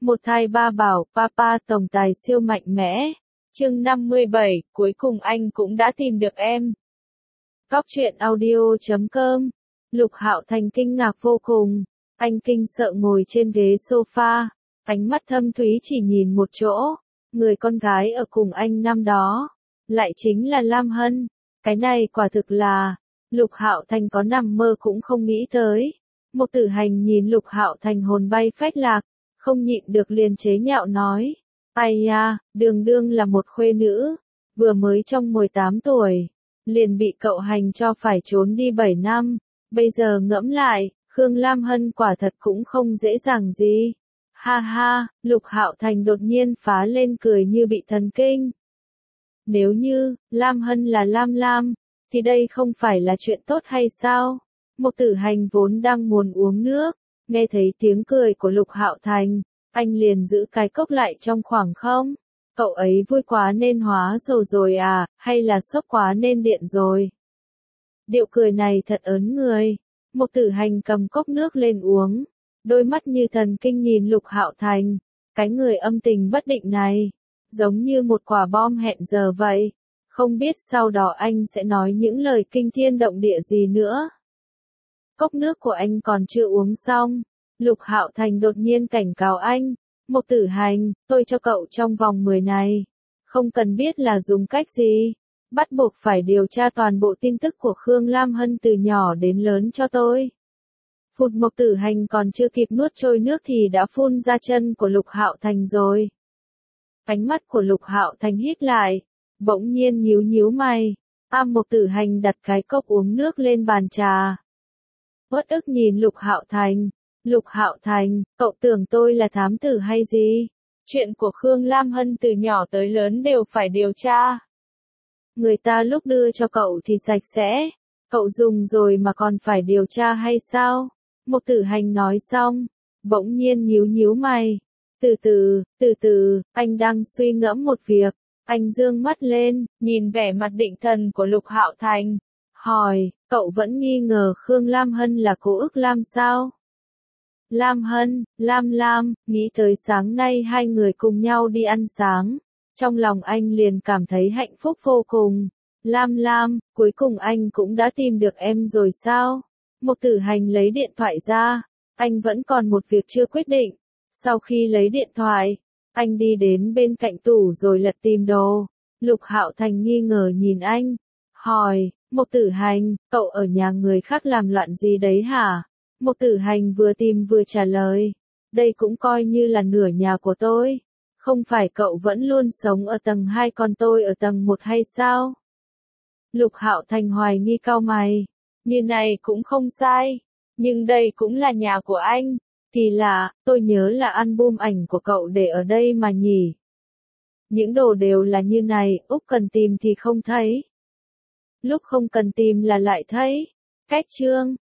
Một thai ba bảo, papa tổng tài siêu mạnh mẽ. Chương 57, cuối cùng anh cũng đã tìm được em. Góc truyện audio.com. Lục Hạo Thành kinh ngạc vô cùng. Anh kinh sợ ngồi trên ghế sofa, ánh mắt thâm thúy chỉ nhìn một chỗ. Người con gái ở cùng anh năm đó, lại chính là Lam Hân. Cái này quả thực là, Lục Hạo Thành có nằm mơ cũng không nghĩ tới. Một Tử Hành nhìn Lục Hạo Thành hồn bay phách lạc, không nhịn được liền chế nhạo nói. Ai ya, đường đương là một khuê nữ, vừa mới trong 18 tuổi, liền bị cậu hành cho phải trốn đi 7 năm, bây giờ ngẫm lại, Khương Lam Hân quả thật cũng không dễ dàng gì. Ha ha, Lục Hạo Thành đột nhiên phá lên cười như bị thần kinh. Nếu như, Lam Hân là Lam Lam, thì đây không phải là chuyện tốt hay sao? Một Tử Hành vốn đang muốn uống nước, nghe thấy tiếng cười của Lục Hạo Thành, anh liền giữ cái cốc lại trong khoảng không. Cậu ấy vui quá nên hóa dầu rồi à, hay là sốc quá nên điện rồi? Điệu cười này thật ớn người. Một Tử Hành cầm cốc nước lên uống, đôi mắt như thần kinh nhìn Lục Hạo Thành, cái người âm tình bất định này, giống như một quả bom hẹn giờ vậy. Không biết sau đó anh sẽ nói những lời kinh thiên động địa gì nữa. Cốc nước của anh còn chưa uống xong, Lục Hạo Thành đột nhiên cảnh cáo anh. Một Tử Hành, tôi cho cậu trong vòng 10 ngày. Không cần biết là dùng cách gì. Bắt buộc phải điều tra toàn bộ tin tức của Khương Lam Hân từ nhỏ đến lớn cho tôi. Phụt, Một Tử Hành còn chưa kịp nuốt trôi nước thì đã phun ra chân của Lục Hạo Thành rồi. Ánh mắt của Lục Hạo Thành híp lại, bỗng nhiên nhíu nhíu mày. Một Tử Hành đặt cái cốc uống nước lên bàn trà. Uất ức nhìn Lục Hạo Thành. Lục Hạo Thành, cậu tưởng tôi là thám tử hay gì? Chuyện của Khương Lam Hân từ nhỏ tới lớn đều phải điều tra. Người ta lúc đưa cho cậu thì sạch sẽ, cậu dùng rồi mà còn phải điều tra hay sao? Một Tử Hành nói xong, bỗng nhiên nhíu nhíu mày. Từ từ, anh đang suy ngẫm một việc. Anh dương mắt lên, nhìn vẻ mặt định thần của Lục Hạo Thành, hỏi, cậu vẫn nghi ngờ Khương Lam Hân là cố ức Lam sao? Lam Hân, Lam, nghĩ tới sáng nay hai người cùng nhau đi ăn sáng. Trong lòng anh liền cảm thấy hạnh phúc vô cùng. Lam, cuối cùng anh cũng đã tìm được em rồi sao? Một Tử Hành lấy điện thoại ra. Anh vẫn còn một việc chưa quyết định. Sau khi lấy điện thoại, anh đi đến bên cạnh tủ rồi lật tìm đồ. Lục Hạo Thành nghi ngờ nhìn anh. Hỏi, Một Tử Hành, cậu ở nhà người khác làm loạn gì đấy hả? Một Tử Hành vừa tìm vừa trả lời. Đây cũng coi như là nửa nhà của tôi. Không phải cậu vẫn luôn sống ở tầng 2 còn tôi ở tầng 1 hay sao? Lục Hạo Thành hoài nghi cau mày. Như này cũng không sai. Nhưng đây cũng là nhà của anh. Kỳ lạ, tôi nhớ là album ảnh của cậu để ở đây mà nhỉ. Những đồ đều là như này, Úc cần tìm thì không thấy. Lúc không cần tìm là lại thấy. Cách chương.